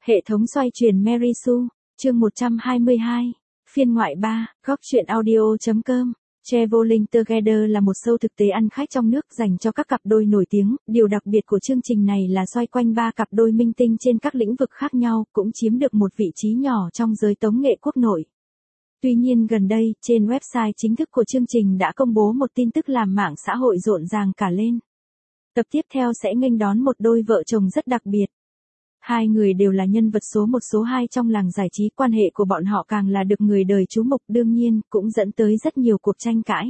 Hệ thống xoay chuyển Mary Sue, chương 122, phiên ngoại 3, góc truyện audio.com. Traveling Together là một show thực tế ăn khách trong nước dành cho các cặp đôi nổi tiếng. Điều đặc biệt của chương trình này là xoay quanh 3 cặp đôi minh tinh trên các lĩnh vực khác nhau, cũng chiếm được một vị trí nhỏ trong giới tống nghệ quốc nội. Tuy nhiên gần đây, trên website chính thức của chương trình đã công bố một tin tức làm mạng xã hội rộn ràng cả lên. Tập tiếp theo sẽ nghênh đón một đôi vợ chồng rất đặc biệt. Hai người đều là nhân vật số 1 số 2 trong làng giải trí, quan hệ của bọn họ càng là được người đời chú mục, đương nhiên cũng dẫn tới rất nhiều cuộc tranh cãi.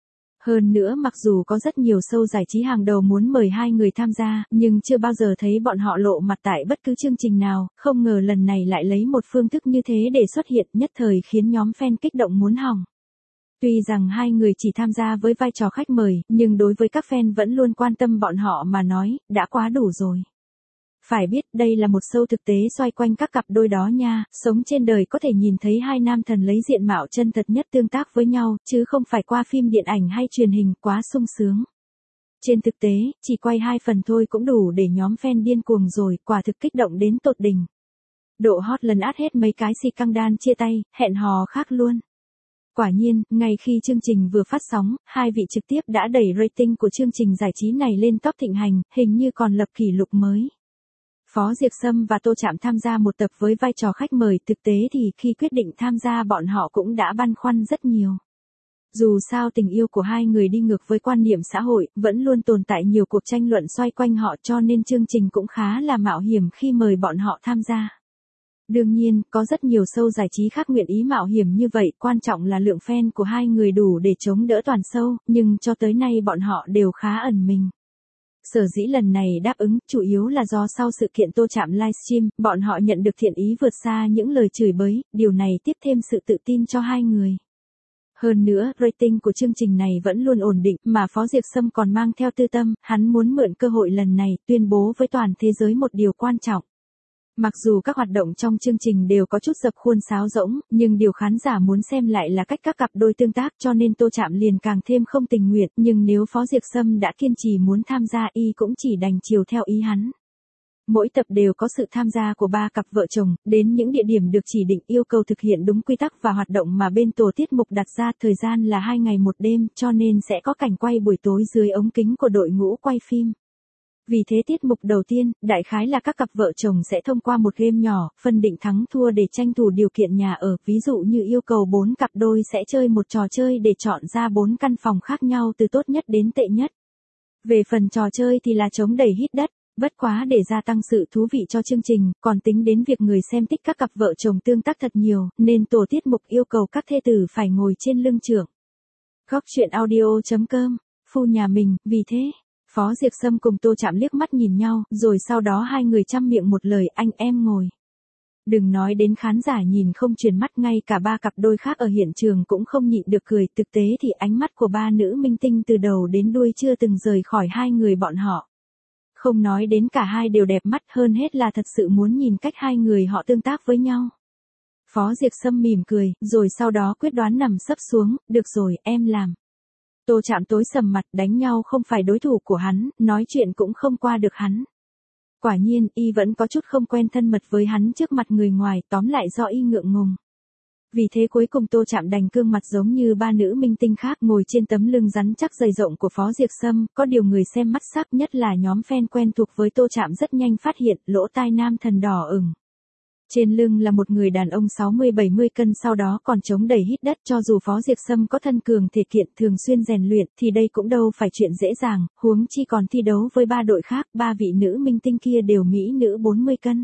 Hơn nữa, mặc dù có rất nhiều show giải trí hàng đầu muốn mời hai người tham gia, nhưng chưa bao giờ thấy bọn họ lộ mặt tại bất cứ chương trình nào, không ngờ lần này lại lấy một phương thức như thế để xuất hiện, nhất thời khiến nhóm fan kích động muốn hỏng. Tuy rằng hai người chỉ tham gia với vai trò khách mời, nhưng đối với các fan vẫn luôn quan tâm bọn họ mà nói, đã quá đủ rồi. Phải biết, đây là một show thực tế xoay quanh các cặp đôi đó nha, sống trên đời có thể nhìn thấy hai nam thần lấy diện mạo chân thật nhất tương tác với nhau, chứ không phải qua phim điện ảnh hay truyền hình, quá sung sướng. Trên thực tế, chỉ quay 2 phần thôi cũng đủ để nhóm fan điên cuồng rồi, quả thực kích động đến tột đỉnh. Độ hot lần át hết mấy cái si căng đan chia tay, hẹn hò khác luôn. Quả nhiên, ngay khi chương trình vừa phát sóng, hai vị trực tiếp đã đẩy rating của chương trình giải trí này lên top thịnh hành, hình như còn lập kỷ lục mới. Phó Diệc Sâm và Tô Trạm tham gia một tập với vai trò khách mời, thực tế thì khi quyết định tham gia bọn họ cũng đã băn khoăn rất nhiều. Dù sao tình yêu của hai người đi ngược với quan niệm xã hội, vẫn luôn tồn tại nhiều cuộc tranh luận xoay quanh họ, cho nên chương trình cũng khá là mạo hiểm khi mời bọn họ tham gia. Đương nhiên, có rất nhiều show giải trí khác nguyện ý mạo hiểm như vậy, quan trọng là lượng fan của hai người đủ để chống đỡ toàn show, nhưng cho tới nay bọn họ đều khá ẩn mình. Sở dĩ lần này đáp ứng, chủ yếu là do sau sự kiện Tô Trạm livestream, bọn họ nhận được thiện ý vượt xa những lời chửi bới, điều này tiếp thêm sự tự tin cho hai người. Hơn nữa, rating của chương trình này vẫn luôn ổn định, mà Phó Diệc Sâm còn mang theo tư tâm, hắn muốn mượn cơ hội lần này, tuyên bố với toàn thế giới một điều quan trọng. Mặc dù các hoạt động trong chương trình đều có chút dập khuôn sáo rỗng, nhưng điều khán giả muốn xem lại là cách các cặp đôi tương tác, cho nên Tô Trạm liền càng thêm không tình nguyện, nhưng nếu Phó Diệc Sâm đã kiên trì muốn tham gia, y cũng chỉ đành chiều theo ý hắn. Mỗi tập đều có sự tham gia của 3 cặp vợ chồng, đến những địa điểm được chỉ định, yêu cầu thực hiện đúng quy tắc và hoạt động mà bên tổ tiết mục đặt ra, thời gian là 2 ngày 1 đêm, cho nên sẽ có cảnh quay buổi tối dưới ống kính của đội ngũ quay phim. Vì thế tiết mục đầu tiên, đại khái là các cặp vợ chồng sẽ thông qua một game nhỏ, phân định thắng thua để tranh thủ điều kiện nhà ở, ví dụ như yêu cầu 4 cặp đôi sẽ chơi một trò chơi để chọn ra 4 căn phòng khác nhau từ tốt nhất đến tệ nhất. Về phần trò chơi thì là chống đẩy hít đất, bất quá để gia tăng sự thú vị cho chương trình, còn tính đến việc người xem thích các cặp vợ chồng tương tác thật nhiều, nên tổ tiết mục yêu cầu các thê tử phải ngồi trên lưng chưởng. Góc truyện audio.com, phu nhà mình, vì thế. Phó Diệc Sâm cùng Tô Trạm liếc mắt nhìn nhau, rồi sau đó hai người chăm miệng một lời, anh em ngồi. Đừng nói đến khán giả nhìn không chuyển mắt, ngay cả 3 cặp đôi khác ở hiện trường cũng không nhịn được cười, thực tế thì ánh mắt của 3 nữ minh tinh từ đầu đến đuôi chưa từng rời khỏi hai người bọn họ. Không nói đến cả hai đều đẹp mắt, hơn hết là thật sự muốn nhìn cách hai người họ tương tác với nhau. Phó Diệc Sâm mỉm cười, rồi sau đó quyết đoán nằm sấp xuống, được rồi, em làm. Tô Trạm tối sầm mặt, đánh nhau không phải đối thủ của hắn, nói chuyện cũng không qua được hắn. Quả nhiên, y vẫn có chút không quen thân mật với hắn trước mặt người ngoài, tóm lại do y ngượng ngùng. Vì thế cuối cùng Tô Trạm đành cương mặt giống như 3 nữ minh tinh khác, ngồi trên tấm lưng rắn chắc dày rộng của Phó Diệc Sâm, có điều người xem mắt sắc, nhất là nhóm fan quen thuộc với Tô Trạm rất nhanh phát hiện, lỗ tai nam thần đỏ ửng. Trên lưng là một người đàn ông 60-70 cân, sau đó còn chống đẩy hít đất, cho dù Phó Diệc Sâm có thân cường thể kiện, thường xuyên rèn luyện, thì đây cũng đâu phải chuyện dễ dàng, huống chi còn thi đấu với 3 đội khác, 3 vị nữ minh tinh kia đều mỹ nữ 40 cân.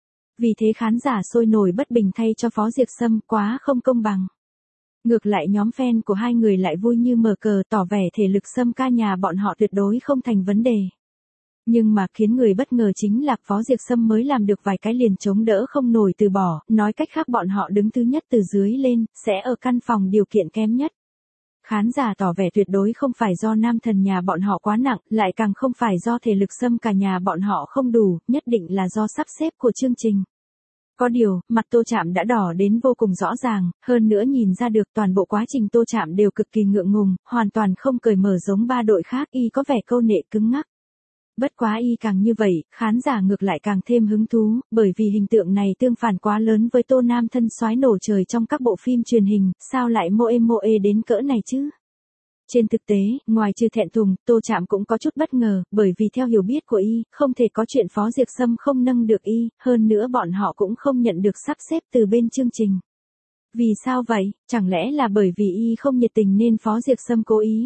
Vì thế khán giả sôi nổi bất bình thay cho Phó Diệc Sâm, quá không công bằng. Ngược lại nhóm fan của hai người lại vui như mở cờ, tỏ vẻ thể lực Sâm ca nhà bọn họ tuyệt đối không thành vấn đề. Nhưng mà khiến người bất ngờ chính là Phó Diệc Sâm mới làm được vài cái liền chống đỡ không nổi từ bỏ, nói cách khác bọn họ đứng thứ nhất từ dưới lên, sẽ ở căn phòng điều kiện kém nhất. Khán giả tỏ vẻ tuyệt đối không phải do nam thần nhà bọn họ quá nặng, lại càng không phải do thể lực Sâm cả nhà bọn họ không đủ, nhất định là do sắp xếp của chương trình. Có điều, mặt Tô Trạm đã đỏ đến vô cùng rõ ràng, hơn nữa nhìn ra được toàn bộ quá trình Tô Trạm đều cực kỳ ngượng ngùng, hoàn toàn không cởi mở giống 3 đội khác, y có vẻ câu nệ cứng ngắc. Bất quá y càng như vậy, khán giả ngược lại càng thêm hứng thú, bởi vì hình tượng này tương phản quá lớn với Tô Nam thân soái nổ trời trong các bộ phim truyền hình, sao lại mô ê đến cỡ này chứ? Trên thực tế, ngoài trừ thẹn thùng, Tô Trạm cũng có chút bất ngờ, bởi vì theo hiểu biết của y, không thể có chuyện Phó Diệc Sâm không nâng được y, hơn nữa bọn họ cũng không nhận được sắp xếp từ bên chương trình. Vì sao vậy? Chẳng lẽ là bởi vì y không nhiệt tình nên Phó Diệc Sâm cố ý?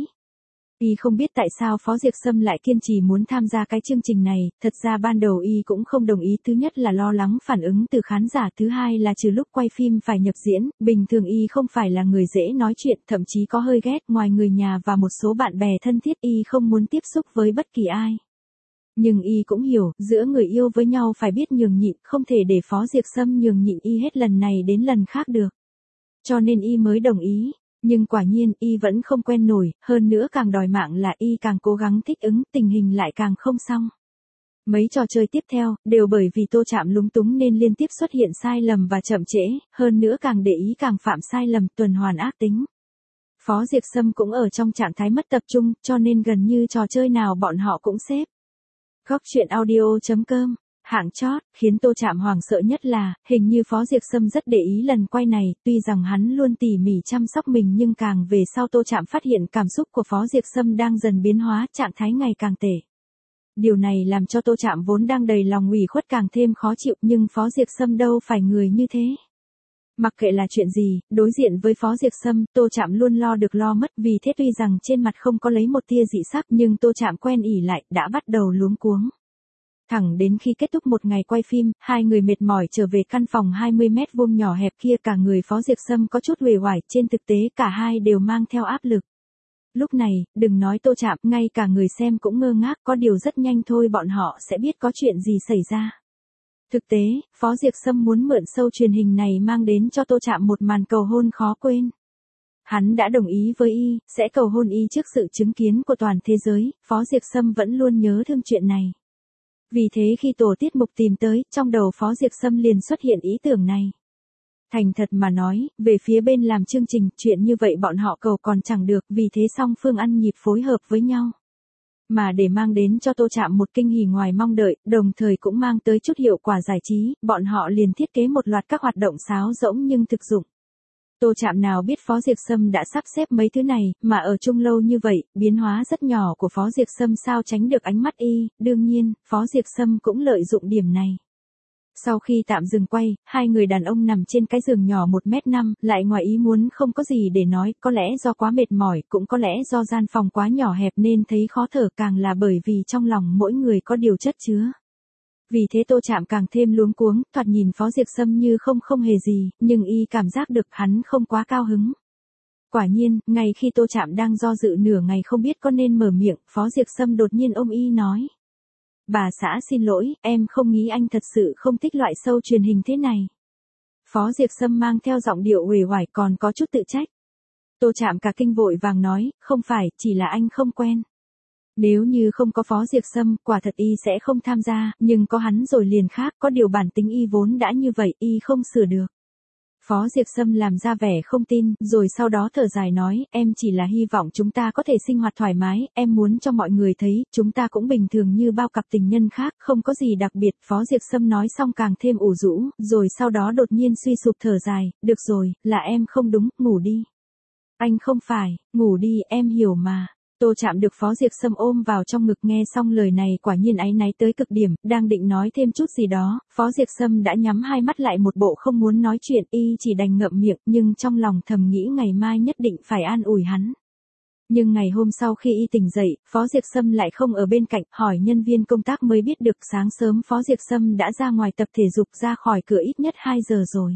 Y không biết tại sao Phó Diệc Sâm lại kiên trì muốn tham gia cái chương trình này, thật ra ban đầu y cũng không đồng ý, thứ nhất là lo lắng phản ứng từ khán giả, thứ hai là trừ lúc quay phim phải nhập diễn, bình thường y không phải là người dễ nói chuyện, thậm chí có hơi ghét, ngoài người nhà và một số bạn bè thân thiết y không muốn tiếp xúc với bất kỳ ai. Nhưng y cũng hiểu, giữa người yêu với nhau phải biết nhường nhịn, không thể để Phó Diệc Sâm nhường nhịn y hết lần này đến lần khác được. Cho nên y mới đồng ý. Nhưng quả nhiên y vẫn không quen nổi, hơn nữa càng đòi mạng là y càng cố gắng thích ứng, tình hình lại càng không xong. Mấy trò chơi tiếp theo, đều bởi vì Tô Trạm lúng túng nên liên tiếp xuất hiện sai lầm và chậm trễ, hơn nữa càng để ý càng phạm sai lầm, tuần hoàn ác tính. Phó Diệc Sâm cũng ở trong trạng thái mất tập trung, cho nên gần như trò chơi nào bọn họ cũng xếp. Góc truyện audio.com Hạng chót, khiến Tô Trạm hoảng sợ nhất là, hình như Phó Diệc Sâm rất để ý lần quay này, tuy rằng hắn luôn tỉ mỉ chăm sóc mình nhưng càng về sau Tô Trạm phát hiện cảm xúc của Phó Diệc Sâm đang dần biến hóa, trạng thái ngày càng tệ. Điều này làm cho Tô Trạm vốn đang đầy lòng ủy khuất càng thêm khó chịu, nhưng Phó Diệc Sâm đâu phải người như thế. Mặc kệ là chuyện gì, đối diện với Phó Diệc Sâm, Tô Trạm luôn lo được lo mất, vì thế tuy rằng trên mặt không có lấy một tia dị sắc nhưng Tô Trạm quen ỉ lại, đã bắt đầu luống cuống. Thẳng đến khi kết thúc một ngày quay phim, hai người mệt mỏi trở về căn phòng 20 mét vuông nhỏ hẹp kia, cả người Phó Diệc Sâm có chút uể oải, trên thực tế cả hai đều mang theo áp lực. Lúc này, đừng nói Tô Trạm, ngay cả người xem cũng ngơ ngác, có điều rất nhanh thôi bọn họ sẽ biết có chuyện gì xảy ra. Thực tế, Phó Diệc Sâm muốn mượn show truyền hình này mang đến cho Tô Trạm một màn cầu hôn khó quên. Hắn đã đồng ý với y, sẽ cầu hôn y trước sự chứng kiến của toàn thế giới, Phó Diệc Sâm vẫn luôn nhớ thương chuyện này. Vì thế khi tổ tiết mục tìm tới, trong đầu Phó Diệc Sâm liền xuất hiện ý tưởng này. Thành thật mà nói, về phía bên làm chương trình, chuyện như vậy bọn họ cầu còn chẳng được, vì thế song phương ăn nhịp phối hợp với nhau. Mà để mang đến cho Tô Trạm một kinh hỉ ngoài mong đợi, đồng thời cũng mang tới chút hiệu quả giải trí, bọn họ liền thiết kế một loạt các hoạt động sáo rỗng nhưng thực dụng. Tô Trạm nào biết Phó Diệc Sâm đã sắp xếp mấy thứ này, mà ở chung lâu như vậy, biến hóa rất nhỏ của Phó Diệc Sâm sao tránh được ánh mắt y, đương nhiên, Phó Diệc Sâm cũng lợi dụng điểm này. Sau khi tạm dừng quay, hai người đàn ông nằm trên cái giường nhỏ 1m5, lại ngoài ý muốn không có gì để nói, có lẽ do quá mệt mỏi, cũng có lẽ do gian phòng quá nhỏ hẹp nên thấy khó thở, càng là bởi vì trong lòng mỗi người có điều chất chứa. Vì thế Tô Trạm càng thêm luống cuống, thoạt nhìn Phó Diệc Sâm như không hề gì, nhưng y cảm giác được hắn không quá cao hứng. Quả nhiên, ngay khi Tô Trạm đang do dự nửa ngày không biết có nên mở miệng, Phó Diệc Sâm đột nhiên ôm y nói. Bà xã xin lỗi, em không nghĩ anh thật sự không thích loại show truyền hình thế này. Phó Diệc Sâm mang theo giọng điệu uể oải còn có chút tự trách. Tô Trạm cả kinh vội vàng nói, không phải, chỉ là anh không quen. Nếu như không có Phó Diệc Sâm, quả thật y sẽ không tham gia, nhưng có hắn rồi liền khác, có điều bản tính y vốn đã như vậy, y không sửa được. Phó Diệc Sâm làm ra vẻ không tin, rồi sau đó thở dài nói, em chỉ là hy vọng chúng ta có thể sinh hoạt thoải mái, em muốn cho mọi người thấy, chúng ta cũng bình thường như bao cặp tình nhân khác, không có gì đặc biệt. Phó Diệc Sâm nói xong càng thêm ủ rũ, rồi sau đó đột nhiên suy sụp thở dài, được rồi, là em không đúng, ngủ đi. Anh không phải, ngủ đi, em hiểu mà. Tô Trạm được Phó Diệc Sâm ôm vào trong ngực, nghe xong lời này quả nhiên áy náy tới cực điểm, đang định nói thêm chút gì đó, Phó Diệc Sâm đã nhắm hai mắt lại một bộ không muốn nói chuyện, y chỉ đành ngậm miệng, nhưng trong lòng thầm nghĩ ngày mai nhất định phải an ủi hắn. Nhưng ngày hôm sau khi y tỉnh dậy, Phó Diệc Sâm lại không ở bên cạnh, hỏi nhân viên công tác mới biết được sáng sớm Phó Diệc Sâm đã ra ngoài tập thể dục, ra khỏi cửa ít nhất 2 giờ rồi.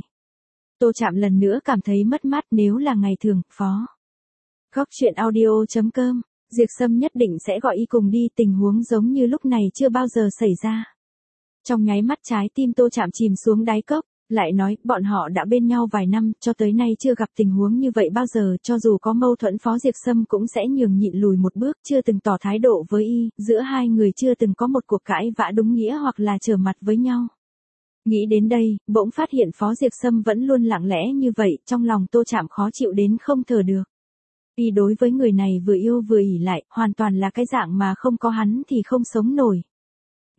Tô Trạm lần nữa cảm thấy mất mát, nếu là ngày thường, Phó. Góc truyện audio.com Diệc Sâm nhất định sẽ gọi y cùng đi, tình huống giống như lúc này chưa bao giờ xảy ra. Trong nháy mắt trái tim Tô Trạm chìm xuống đáy cốc, lại nói, bọn họ đã bên nhau vài năm, cho tới nay chưa gặp tình huống như vậy bao giờ, cho dù có mâu thuẫn Phó Diệc Sâm cũng sẽ nhường nhịn lùi một bước, chưa từng tỏ thái độ với y, giữa hai người chưa từng có một cuộc cãi vã đúng nghĩa hoặc là trở mặt với nhau. Nghĩ đến đây, bỗng phát hiện Phó Diệc Sâm vẫn luôn lặng lẽ như vậy, trong lòng Tô Trạm khó chịu đến không thở được. Y đối với người này vừa yêu vừa ỷ lại, hoàn toàn là cái dạng mà không có hắn thì không sống nổi.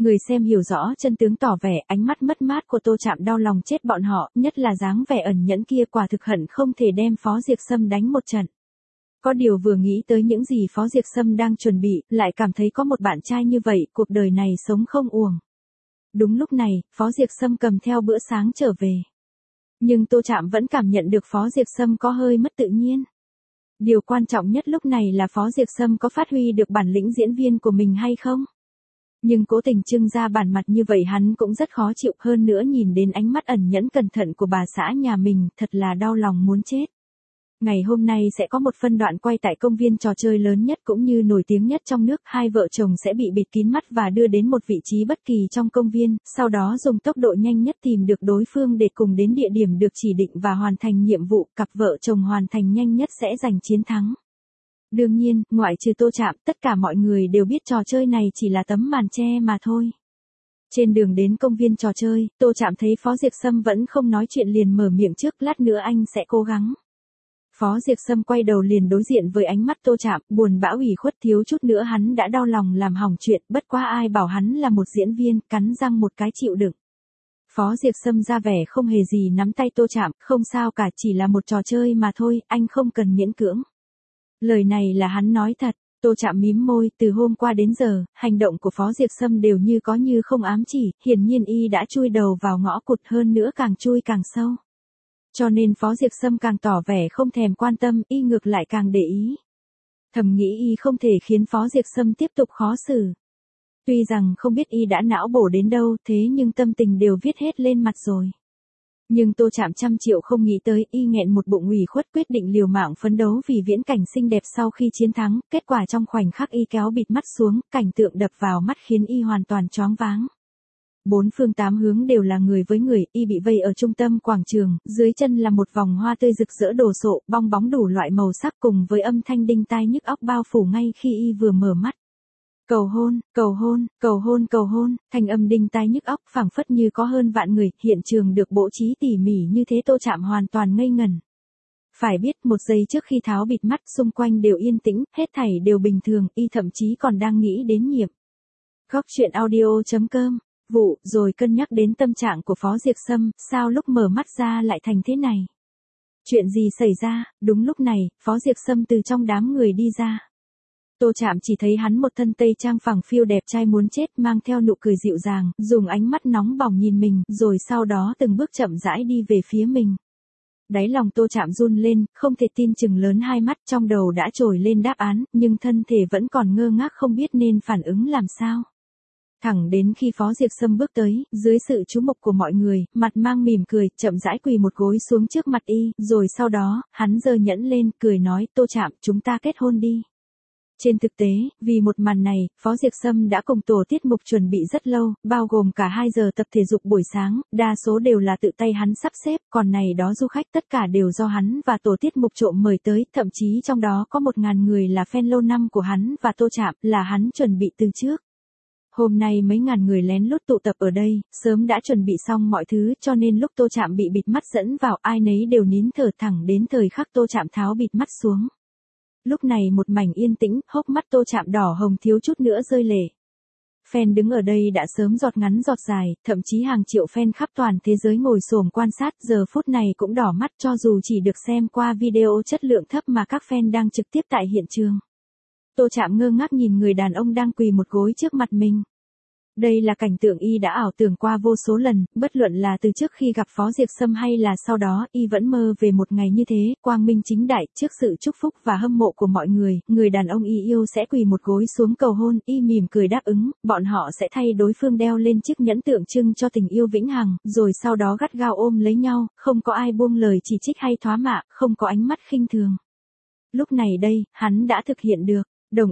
Người xem hiểu rõ chân tướng tỏ vẻ ánh mắt mất mát của Tô Trạm đau lòng chết bọn họ, nhất là dáng vẻ ẩn nhẫn kia quả thực hận không thể đem Phó Diệp Sâm đánh một trận. Có điều vừa nghĩ tới những gì Phó Diệp Sâm đang chuẩn bị, lại cảm thấy có một bạn trai như vậy, cuộc đời này sống không uổng. Đúng lúc này, Phó Diệp Sâm cầm theo bữa sáng trở về. Nhưng Tô Trạm vẫn cảm nhận được Phó Diệp Sâm có hơi mất tự nhiên. Điều quan trọng nhất lúc này là Phó Diệp Sâm có phát huy được bản lĩnh diễn viên của mình hay không. Nhưng cố tình trưng ra bản mặt như vậy hắn cũng rất khó chịu, hơn nữa nhìn đến ánh mắt ẩn nhẫn cẩn thận của bà xã nhà mình, thật là đau lòng muốn chết. Ngày hôm nay sẽ có một phân đoạn quay tại công viên trò chơi lớn nhất cũng như nổi tiếng nhất trong nước, hai vợ chồng sẽ bị bịt kín mắt và đưa đến một vị trí bất kỳ trong công viên, sau đó dùng tốc độ nhanh nhất tìm được đối phương để cùng đến địa điểm được chỉ định và hoàn thành nhiệm vụ, cặp vợ chồng hoàn thành nhanh nhất sẽ giành chiến thắng. Đương nhiên, ngoại trừ Tô Trạm, tất cả mọi người đều biết trò chơi này chỉ là tấm màn che mà thôi. Trên đường đến công viên trò chơi, Tô Trạm thấy Phó Diệp Sâm vẫn không nói chuyện liền mở miệng trước, lát nữa anh sẽ cố gắng. Phó Diệp Sâm quay đầu liền đối diện với ánh mắt Tô Trạm, buồn bã ủy khuất, thiếu chút nữa hắn đã đau lòng làm hỏng chuyện, bất quá ai bảo hắn là một diễn viên, cắn răng một cái chịu đựng. Phó Diệp Sâm ra vẻ không hề gì nắm tay Tô Trạm, không sao cả, chỉ là một trò chơi mà thôi, anh không cần miễn cưỡng. Lời này là hắn nói thật. Tô Trạm mím môi, từ hôm qua đến giờ, hành động của Phó Diệp Sâm đều như có như không ám chỉ, hiển nhiên y đã chui đầu vào ngõ cụt, hơn nữa càng chui càng sâu. Cho nên Phó Diệp Sâm càng tỏ vẻ không thèm quan tâm, y ngược lại càng để ý. Thầm nghĩ y không thể khiến Phó Diệp Sâm tiếp tục khó xử. Tuy rằng không biết y đã não bổ đến đâu, thế nhưng tâm tình đều viết hết lên mặt rồi. Nhưng Tô Trạm trăm triệu không nghĩ tới, y nghẹn một bụng ủy khuất quyết định liều mạng phấn đấu vì viễn cảnh xinh đẹp sau khi chiến thắng, kết quả trong khoảnh khắc y kéo bịt mắt xuống, cảnh tượng đập vào mắt khiến y hoàn toàn choáng váng. Bốn phương tám hướng đều là người với người, y bị vây ở trung tâm quảng trường, dưới chân là một vòng hoa tươi rực rỡ đồ sộ, bong bóng đủ loại màu sắc cùng với âm thanh đinh tai nhức óc bao phủ ngay khi y vừa mở mắt. Cầu hôn, cầu hôn, cầu hôn, cầu hôn, thanh âm đinh tai nhức óc phảng phất như có hơn vạn người, hiện trường được bố trí tỉ mỉ như thế Tô Trạm hoàn toàn ngây ngẩn. Phải biết một giây trước khi tháo bịt mắt xung quanh đều yên tĩnh, hết thảy đều bình thường, y thậm chí còn đang nghĩ đến nhiệm. Góc truyện audio.com, vụ, rồi cân nhắc đến tâm trạng của Phó Diệp Sâm, sao lúc mở mắt ra lại thành thế này? Chuyện gì xảy ra? Đúng lúc này, Phó Diệp Sâm từ trong đám người đi ra. Tô Trạm chỉ thấy hắn một thân tây trang phẳng phiu đẹp trai muốn chết, mang theo nụ cười dịu dàng, dùng ánh mắt nóng bỏng nhìn mình, rồi sau đó từng bước chậm rãi đi về phía mình. Đáy lòng Tô Trạm run lên, không thể tin chừng lớn hai mắt, trong đầu đã trồi lên đáp án, nhưng thân thể vẫn còn ngơ ngác không biết nên phản ứng làm sao. Thẳng đến khi Phó Diệp Sâm bước tới, dưới sự chú mục của mọi người, mặt mang mỉm cười, chậm rãi quỳ một gối xuống trước mặt y, rồi sau đó, hắn giơ nhẫn lên, cười nói, Tô Trạm, chúng ta kết hôn đi. Trên thực tế, vì một màn này, Phó Diệp Sâm đã cùng tổ tiết mục chuẩn bị rất lâu, bao gồm cả 2 giờ tập thể dục buổi sáng, đa số đều là tự tay hắn sắp xếp, còn này đó du khách tất cả đều do hắn và tổ tiết mục trộm mời tới, thậm chí trong đó có 1.000 người là fan lâu năm của hắn và Tô Trạm, là hắn chuẩn bị từ trước. Hôm nay mấy ngàn người lén lút tụ tập ở đây, sớm đã chuẩn bị xong mọi thứ, cho nên lúc Tô Trạm bị bịt mắt dẫn vào, ai nấy đều nín thở, thẳng đến thời khắc Tô Trạm tháo bịt mắt xuống. Lúc này một mảnh yên tĩnh, hốc mắt Tô Trạm đỏ hồng thiếu chút nữa rơi lệ. Fan đứng ở đây đã sớm giọt ngắn giọt dài, thậm chí hàng triệu fan khắp toàn thế giới ngồi xổm quan sát, giờ phút này cũng đỏ mắt cho dù chỉ được xem qua video chất lượng thấp mà các fan đang trực tiếp tại hiện trường. Tô Trạm ngơ ngác nhìn người đàn ông đang quỳ một gối trước mặt mình. Đây là cảnh tượng y đã ảo tưởng qua vô số lần, bất luận là từ trước khi gặp Phó Diệp Sâm hay là sau đó, y vẫn mơ về một ngày như thế, quang minh chính đại, trước sự chúc phúc và hâm mộ của mọi người đàn ông y yêu sẽ quỳ một gối xuống cầu hôn, y mỉm cười đáp ứng, bọn họ sẽ thay đối phương đeo lên chiếc nhẫn tượng trưng cho tình yêu vĩnh hằng, rồi sau đó gắt gao ôm lấy nhau, không có ai buông lời chỉ trích hay thoá mạ, không có ánh mắt khinh thường. Lúc này đây, hắn đã thực hiện được.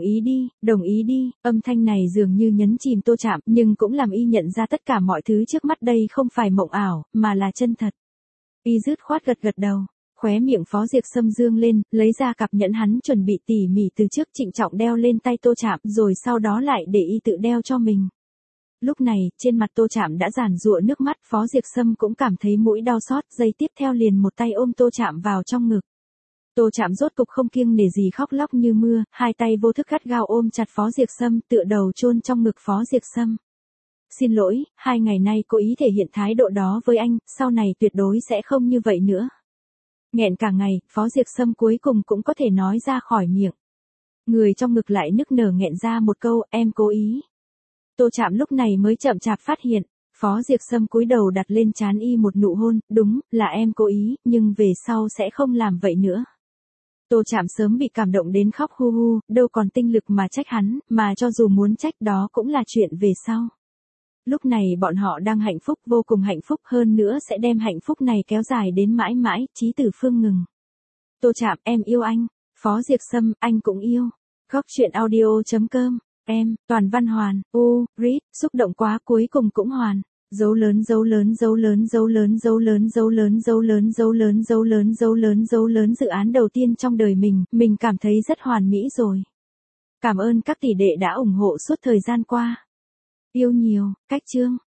Đồng ý đi, âm thanh này dường như nhấn chìm Tô Trạm, nhưng cũng làm y nhận ra tất cả mọi thứ trước mắt đây không phải mộng ảo, mà là chân thật. Y dứt khoát gật gật đầu, khóe miệng Phó Diệp Sâm dương lên, lấy ra cặp nhẫn hắn chuẩn bị tỉ mỉ từ trước trịnh trọng đeo lên tay Tô Trạm, rồi sau đó lại để y tự đeo cho mình. Lúc này, trên mặt Tô Trạm đã giàn giụa nước mắt, Phó Diệp Sâm cũng cảm thấy mũi đau xót, giây tiếp theo liền một tay ôm Tô Trạm vào trong ngực. Tô Trạm rốt cục không kiêng nể gì khóc lóc như mưa, hai tay vô thức gắt gao ôm chặt Phó Diệp Sâm, tựa đầu chôn trong ngực Phó Diệp Sâm. Xin lỗi, 2 ngày nay cố ý thể hiện thái độ đó với anh, sau này tuyệt đối sẽ không như vậy nữa. Nghẹn cả ngày, Phó Diệp Sâm cuối cùng cũng có thể nói ra khỏi miệng. Người trong ngực lại nức nở nghẹn ra một câu, em cố ý. Tô Trạm lúc này mới chậm chạp phát hiện, Phó Diệp Sâm cúi đầu đặt lên trán y một nụ hôn, đúng, là em cố ý, nhưng về sau sẽ không làm vậy nữa. Tô Trạm sớm bị cảm động đến khóc hu hu, đâu còn tinh lực mà trách hắn, mà cho dù muốn trách đó cũng là chuyện về sau. Lúc này bọn họ đang hạnh phúc, vô cùng hạnh phúc, hơn nữa sẽ đem hạnh phúc này kéo dài đến mãi mãi, Chí Tử Phương ngừng. Tô Trạm, em yêu anh. Phó Diệp Sâm, anh cũng yêu. Góc truyện audio.com, em, Toàn Văn Hoàn, read, xúc động quá, cuối cùng cũng hoàn. Dấu lớn dấu lớn dấu lớn dấu lớn dấu lớn dấu lớn dấu lớn dấu lớn dấu lớn dấu lớn dấu lớn dự án đầu tiên trong đời mình cảm thấy rất hoàn mỹ rồi. Cảm ơn các tỷ đệ đã ủng hộ suốt thời gian qua. Yêu nhiều, cách chương.